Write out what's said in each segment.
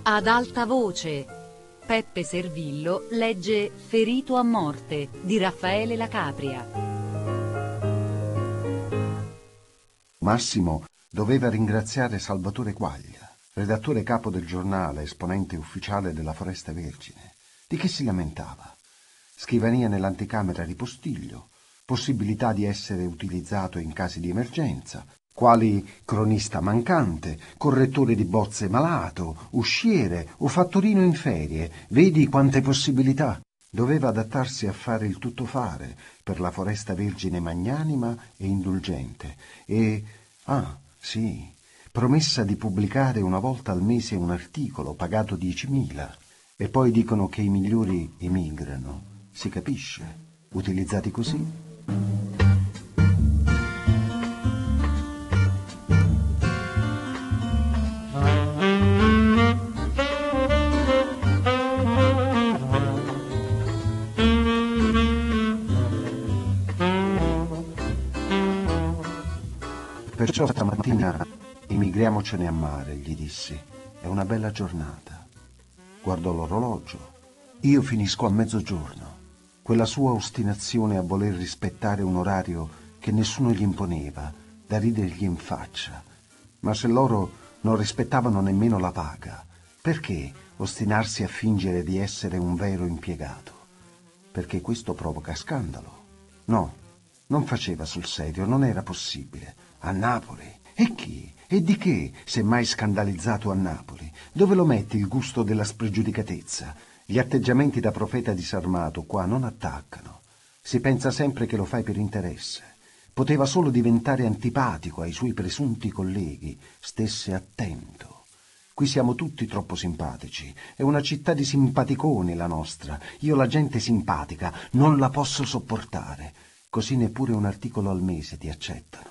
Ad alta voce, Peppe Servillo legge Ferito a morte di Raffaele La Capria. Massimo doveva ringraziare Salvatore Quaglia, redattore capo del giornale, esponente ufficiale della Foresta Vergine. Di che si lamentava? Scrivania nell'anticamera di Postiglio, possibilità di essere utilizzato in casi di emergenza, quali cronista mancante, correttore di bozze malato, usciere o fattorino in ferie. Vedi quante possibilità. Doveva adattarsi a fare il tuttofare per la Foresta Vergine magnanima e indulgente. E, sì, promessa di pubblicare una volta al mese un articolo pagato 10.000. E poi dicono che i migliori emigrano. Si capisce? Utilizzati così. Perciò stamattina emigriamocene a mare, gli dissi. È una bella giornata. Guardò l'orologio. Io finisco a mezzogiorno. Quella sua ostinazione a voler rispettare un orario che nessuno gli imponeva, da ridergli in faccia. Ma se loro non rispettavano nemmeno la paga, perché ostinarsi a fingere di essere un vero impiegato? Perché questo provoca scandalo. No, non faceva sul serio, non era possibile. A Napoli? E chi? E di che, se mai scandalizzato a Napoli? Dove lo metti il gusto della spregiudicatezza? Gli atteggiamenti da profeta disarmato qua non attaccano. Si pensa sempre che lo fai per interesse. Poteva solo diventare antipatico ai suoi presunti colleghi. Stesse attento. Qui siamo tutti troppo simpatici. È una città di simpaticoni la nostra. Io la gente simpatica non la posso sopportare. Così neppure un articolo al mese ti accettano.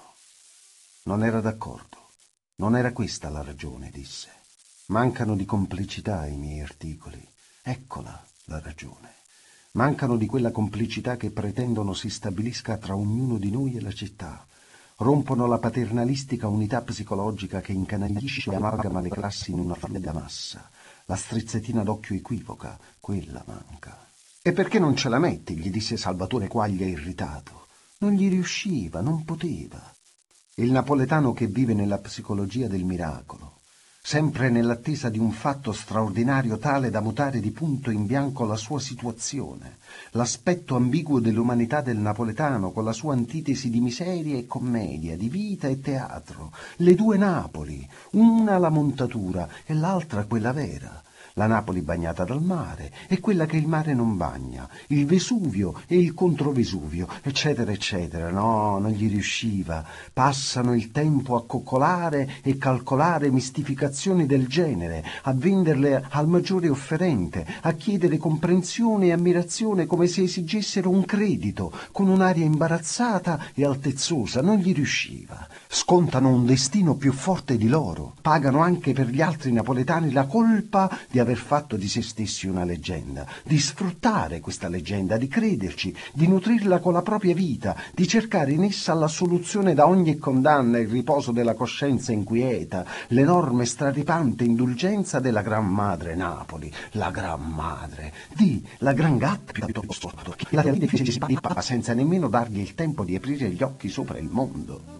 Non era d'accordo. Non era questa la ragione, disse. Mancano di complicità i miei articoli. Eccola la ragione. Mancano di quella complicità che pretendono si stabilisca tra ognuno di noi e la città. Rompono la paternalistica unità psicologica che incanaglisce e amalgama le classi in una fredda massa. La strizzettina d'occhio equivoca, quella manca. E perché non ce la metti? Gli disse Salvatore Quaglia irritato. Non gli riusciva, non poteva. Il napoletano che vive nella psicologia del miracolo, sempre nell'attesa di un fatto straordinario tale da mutare di punto in bianco la sua situazione, l'aspetto ambiguo dell'umanità del napoletano con la sua antitesi di miseria e commedia, di vita e teatro, le due Napoli, una la montatura e l'altra quella vera. La Napoli bagnata dal mare e quella che il mare non bagna, il Vesuvio e il controvesuvio, eccetera, eccetera. No, non gli riusciva. Passano il tempo a coccolare e calcolare mistificazioni del genere, a venderle al maggiore offerente, a chiedere comprensione e ammirazione come se esigessero un credito, con un'aria imbarazzata e altezzosa. Non gli riusciva. Scontano un destino più forte di loro. Pagano anche per gli altri napoletani la colpa di aver fatto di se stessi una leggenda, di sfruttare questa leggenda, di crederci, di nutrirla con la propria vita, di cercare in essa la soluzione da ogni condanna, il riposo della coscienza inquieta, l'enorme straripante indulgenza della Gran Madre Napoli, la Gran Madre, la Gran Gatta piuttosto, che la vita fece si papa senza nemmeno dargli il tempo di aprire gli occhi sopra il mondo.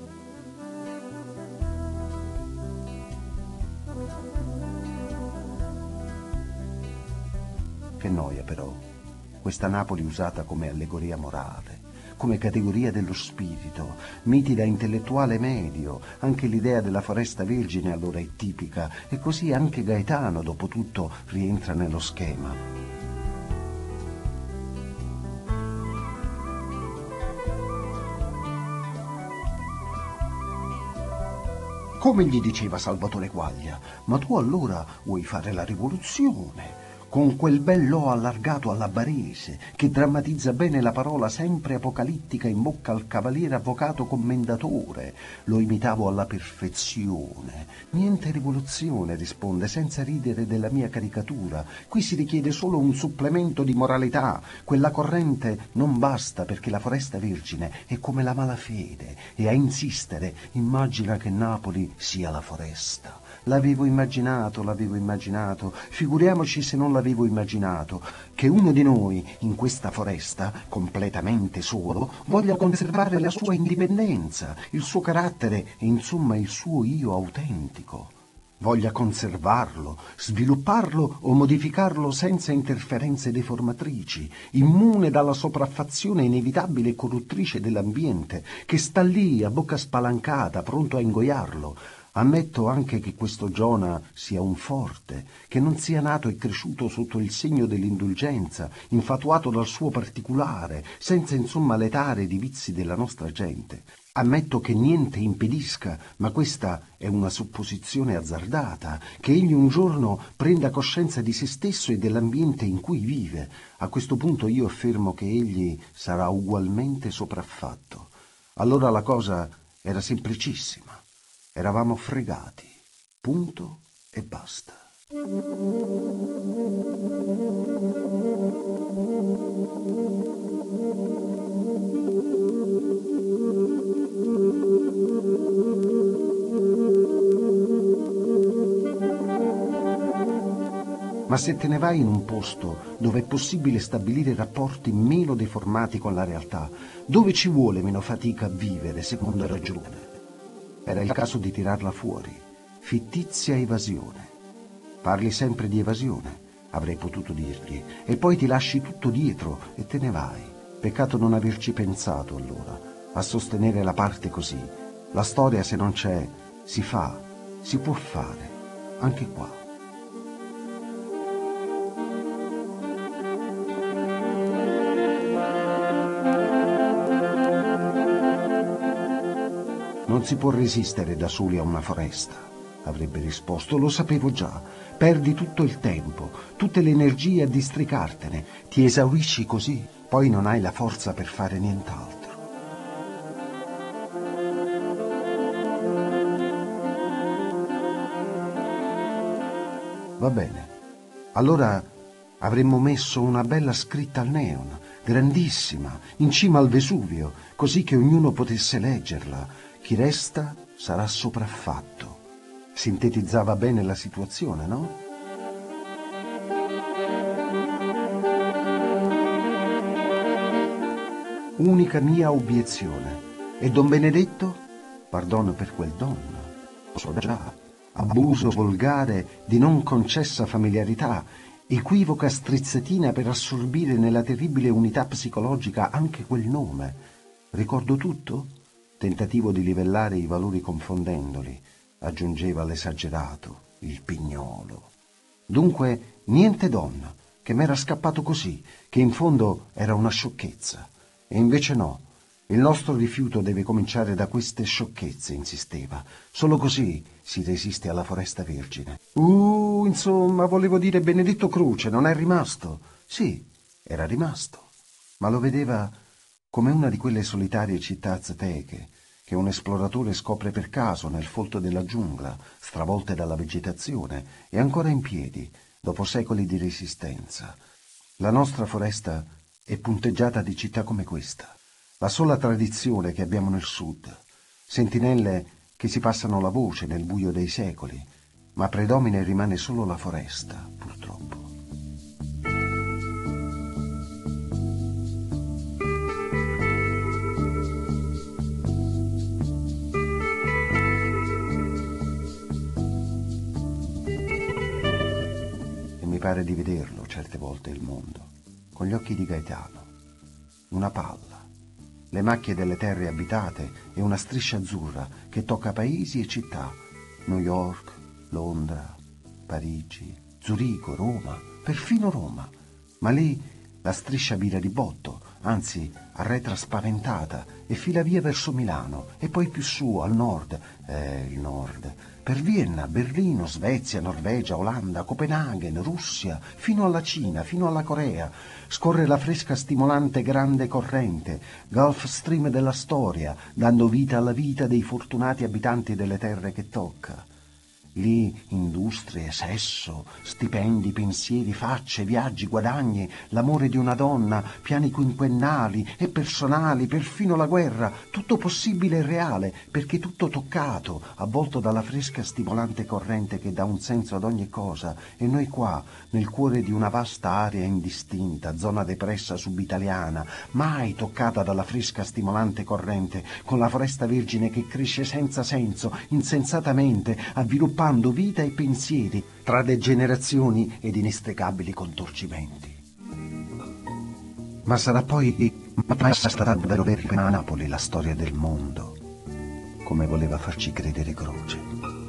Che noia però, questa Napoli usata come allegoria morale, come categoria dello spirito, miti da intellettuale medio. Anche l'idea della Foresta Vergine allora è tipica, e così anche Gaetano, dopo tutto, rientra nello schema. Come gli diceva Salvatore Quaglia, ma tu allora vuoi fare la rivoluzione? con quel bel lo allargato alla barese, che drammatizza bene la parola sempre apocalittica in bocca al cavaliere avvocato commendatore. Lo imitavo alla perfezione. Niente rivoluzione, risponde, senza ridere della mia caricatura. Qui si richiede solo un supplemento di moralità. Quella corrente non basta, perché la Foresta Vergine è come la malafede, e a insistere immagina che Napoli sia la foresta. L'avevo immaginato, figuriamoci se non l'avevo immaginato, che uno di noi, in questa foresta, completamente solo, voglia conservare la sua indipendenza, il suo carattere e insomma il suo io autentico. Voglia conservarlo, svilupparlo o modificarlo senza interferenze deformatrici, immune dalla sopraffazione inevitabile e corruttrice dell'ambiente, che sta lì a bocca spalancata, pronto a ingoiarlo. Ammetto anche che questo Giona sia un forte, che non sia nato e cresciuto sotto il segno dell'indulgenza, infatuato dal suo particolare, senza insomma letare di vizi della nostra gente. Ammetto che niente impedisca, ma questa è una supposizione azzardata, che egli un giorno prenda coscienza di se stesso e dell'ambiente in cui vive. A questo punto io affermo che egli sarà ugualmente sopraffatto. Allora la cosa era semplicissima. Eravamo fregati. Punto e basta. Ma se te ne vai in un posto dove è possibile stabilire rapporti meno deformati con la realtà, dove ci vuole meno fatica a vivere, secondo ragione, era il caso di tirarla fuori. Fittizia evasione. Parli sempre di evasione, avrei potuto dirgli, e poi ti lasci tutto dietro e te ne vai. Peccato non averci pensato allora, a sostenere la parte così. La storia, se non c'è, si fa, si può fare, anche qua. Non si può resistere da soli a una foresta, avrebbe risposto. Lo sapevo già. Perdi tutto il tempo, tutte le energie a districartene, ti esaurisci così, poi non hai la forza per fare nient'altro. Va bene. Allora avremmo messo una bella scritta al neon, grandissima, in cima al Vesuvio, così che ognuno potesse leggerla. Chi resta sarà sopraffatto. Sintetizzava bene la situazione, no? Unica mia obiezione. E Don Benedetto? Perdono per quel don. Lo so già. Abuso volgare di non concessa familiarità, equivoca strizzatina per assorbire nella terribile unità psicologica anche quel nome. Ricordo tutto? Tentativo di livellare i valori confondendoli, aggiungeva l'esagerato, il pignolo. Dunque niente donna, che m'era scappato così, che in fondo era una sciocchezza. E invece no, il nostro rifiuto deve cominciare da queste sciocchezze, insisteva. Solo così si resiste alla Foresta Vergine. Insomma, volevo dire Benedetto Croce, non è rimasto? Sì, era rimasto, ma lo vedeva come una di quelle solitarie città azteche che un esploratore scopre per caso nel folto della giungla, stravolte dalla vegetazione e ancora in piedi, dopo secoli di resistenza. La nostra foresta è punteggiata di città come questa, la sola tradizione che abbiamo nel sud, sentinelle che si passano la voce nel buio dei secoli, ma predomina e rimane solo la foresta, purtroppo. Mi pare di vederlo certe volte il mondo, con gli occhi di Gaetano. Una palla, le macchie delle terre abitate e una striscia azzurra che tocca paesi e città. New York, Londra, Parigi, Zurigo, Roma, perfino Roma. Ma lì la striscia vira di botto, anzi arretra spaventata e fila via verso Milano e poi più su, al nord, il nord, per Vienna, Berlino, Svezia, Norvegia, Olanda, Copenaghen, Russia, fino alla Cina, fino alla Corea. Scorre la fresca stimolante grande corrente, Gulf Stream della storia, dando vita alla vita dei fortunati abitanti delle terre che tocca. Lì industrie, sesso, stipendi, pensieri, facce, viaggi, guadagni, l'amore di una donna, piani quinquennali e personali, perfino la guerra, tutto possibile e reale, perché tutto toccato, avvolto dalla fresca stimolante corrente che dà un senso ad ogni cosa, e noi qua, nel cuore di una vasta area indistinta, zona depressa subitaliana, mai toccata dalla fresca stimolante corrente, con la foresta vergine che cresce senza senso, insensatamente, avviluppando vita e pensieri tra degenerazioni ed inestricabili contorcimenti. Ma sarà poi mai stata davvero vera a Napoli la storia del mondo, come voleva farci credere Croce.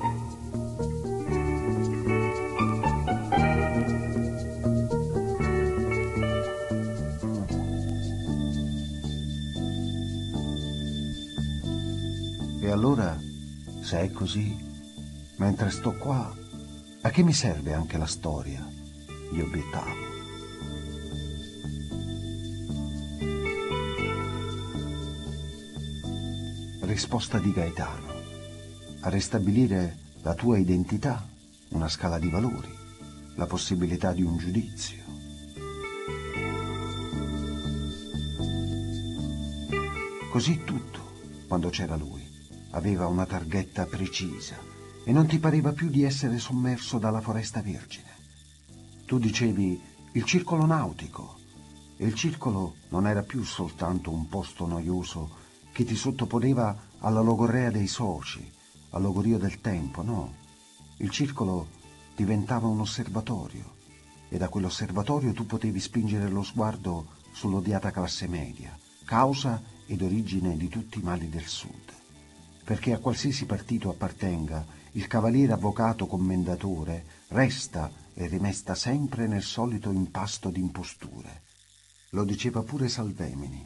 E allora, se è così, mentre sto qua, a che mi serve anche la storia? Gli obiettavo. Risposta di Gaetano. A ristabilire la tua identità, una scala di valori, la possibilità di un giudizio. Così tutto, quando c'era lui, aveva una targhetta precisa, e non ti pareva più di essere sommerso dalla foresta vergine. Tu dicevi il circolo nautico, e il circolo non era più soltanto un posto noioso che ti sottoponeva alla logorrea dei soci, al logorio del tempo, no. Il circolo diventava un osservatorio, e da quell'osservatorio tu potevi spingere lo sguardo sull'odiata classe media, causa ed origine di tutti i mali del Sud. Perché a qualsiasi partito appartenga, il cavaliere avvocato commendatore resta e rimesta sempre nel solito impasto d'imposture. Lo diceva pure Salvemini.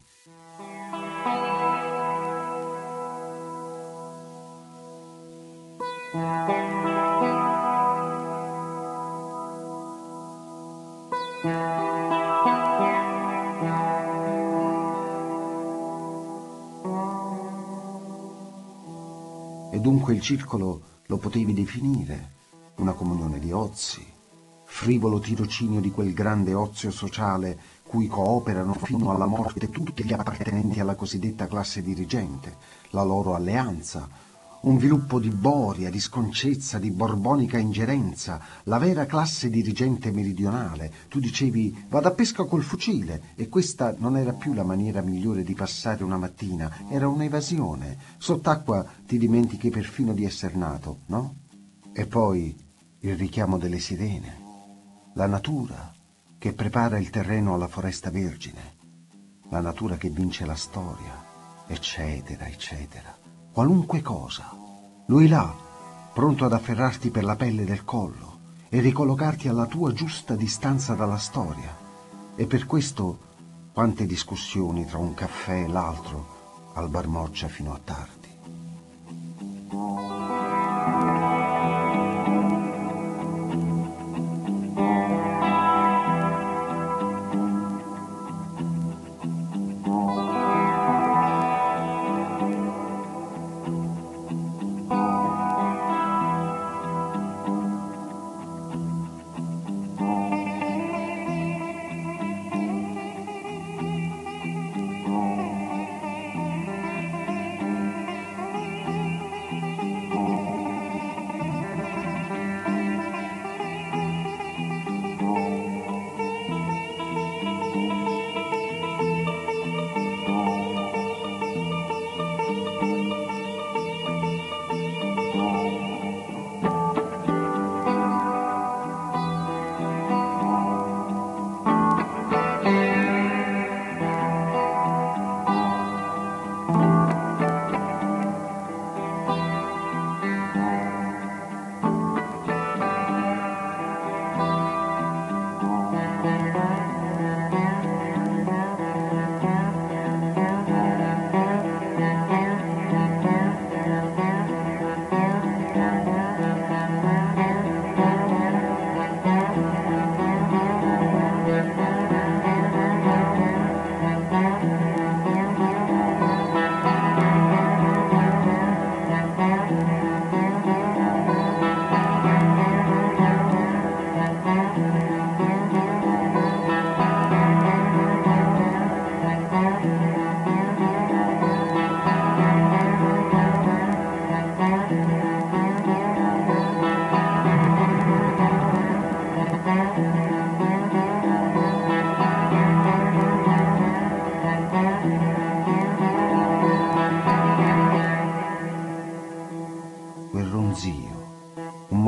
E dunque il circolo lo potevi definire una comunione di ozi, frivolo tirocinio di quel grande ozio sociale cui cooperano fino alla morte tutti gli appartenenti alla cosiddetta classe dirigente, la loro alleanza, un viluppo di boria, di sconcezza, di borbonica ingerenza, la vera classe dirigente meridionale. Tu dicevi vado a pesca col fucile, e questa non era più la maniera migliore di passare una mattina, era un'evasione. Sott'acqua ti dimentichi perfino di esser nato, no? E poi il richiamo delle sirene, la natura che prepara il terreno alla foresta vergine, la natura che vince la storia, eccetera, eccetera. Qualunque cosa. Lui là, pronto ad afferrarti per la pelle del collo e ricollocarti alla tua giusta distanza dalla storia. E per questo quante discussioni tra un caffè e l'altro al Bar Moccia fino a tardi.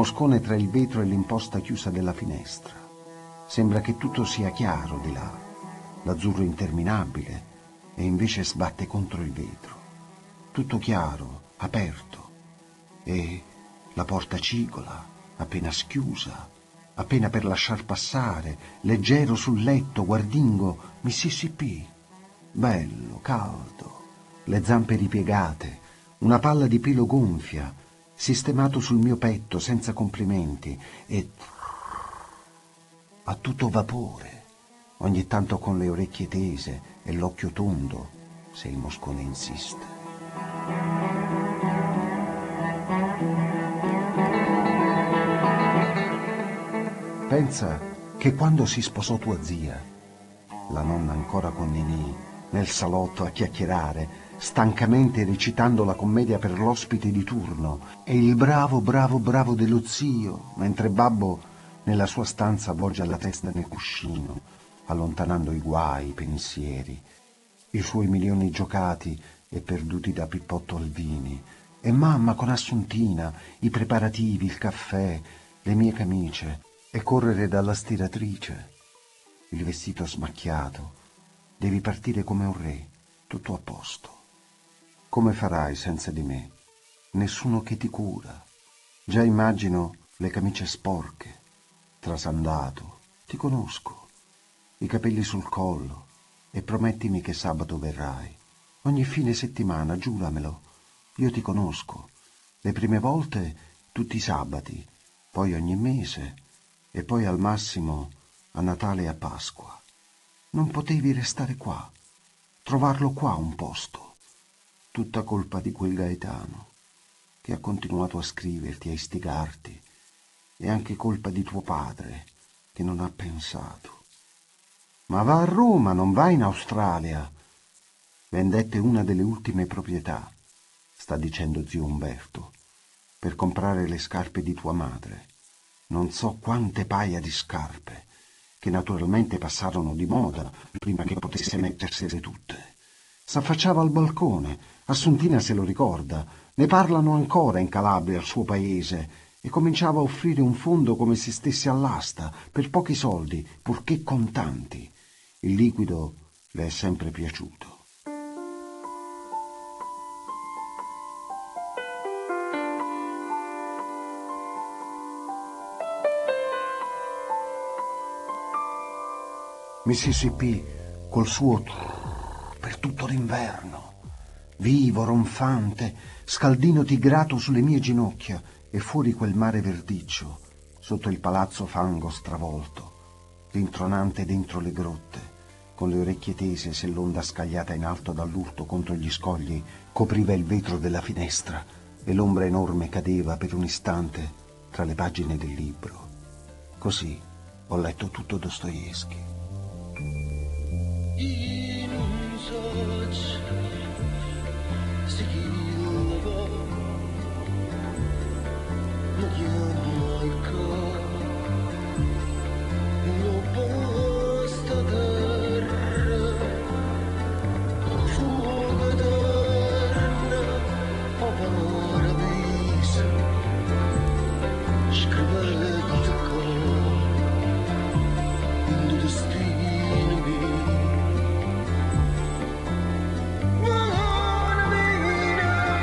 moscone tra il vetro e l'imposta chiusa della finestra. Sembra che tutto sia chiaro di là, l'azzurro interminabile, e invece sbatte contro il vetro. Tutto chiaro, aperto, e la porta cigola, appena schiusa, appena per lasciar passare, leggero sul letto, guardingo Mississippi, bello, caldo, le zampe ripiegate, una palla di pelo gonfia, sistemato sul mio petto senza complimenti, e a tutto vapore, ogni tanto con le orecchie tese e l'occhio tondo, se il moscone insiste. Pensa che quando si sposò tua zia, la nonna ancora con Ninì, nel salotto a chiacchierare, stancamente recitando la commedia per l'ospite di turno, e il bravo, bravo, bravo dello zio, mentre babbo nella sua stanza avvolge la testa nel cuscino, allontanando i guai, i pensieri, i suoi milioni giocati e perduti da Pippotto Alvini, e mamma con Assuntina, i preparativi, il caffè, le mie camicie, e correre dalla stiratrice, il vestito smacchiato, devi partire come un re, tutto a posto. Come farai senza di me? Nessuno che ti cura. Già immagino le camicie sporche, trasandato, ti conosco, i capelli sul collo, e promettimi che sabato verrai. Ogni fine settimana, giuramelo, io ti conosco. Le prime volte tutti i sabati, poi ogni mese, e poi al massimo a Natale e a Pasqua. Non potevi restare qua, trovarlo qua un posto. Tutta colpa di quel Gaetano, che ha continuato a scriverti, a istigarti, e anche colpa di tuo padre, che non ha pensato. Ma va a Roma, non va in Australia. Vendette una delle ultime proprietà, sta dicendo zio Umberto, per comprare le scarpe di tua madre. Non so quante paia di scarpe, che naturalmente passarono di moda prima che potesse mettersele tutte. S'affacciava al balcone, Assuntina se lo ricorda, ne parlano ancora in Calabria, al suo paese, e cominciava a offrire un fondo come se stesse all'asta, per pochi soldi, purché contanti. Il liquido le è sempre piaciuto. Mississippi col suo per tutto l'inverno, vivo, ronfante, scaldino tigrato sulle mie ginocchia, e fuori quel mare verdiccio, sotto il palazzo fango stravolto, rintronante dentro le grotte, con le orecchie tese se l'onda scagliata in alto dall'urto contro gli scogli copriva il vetro della finestra e l'ombra enorme cadeva per un istante tra le pagine del libro. Così ho letto tutto Dostoevskij. I non so se chiudevo, ma chiamo il cuore, non posso terra, fuoco eterno, o paradiso, scrivete con il destino. Wanna be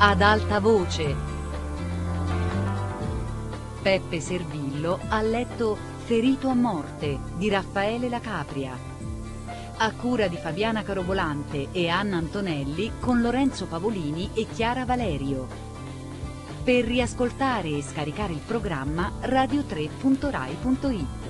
ad alta voce. Peppe Servillo ha letto Ferito a morte di Raffaele La Capria, a cura di Fabiana Carobolante e Anna Antonelli con Lorenzo Pavolini e Chiara Valerio. Per riascoltare e scaricare il programma radio3.rai.it.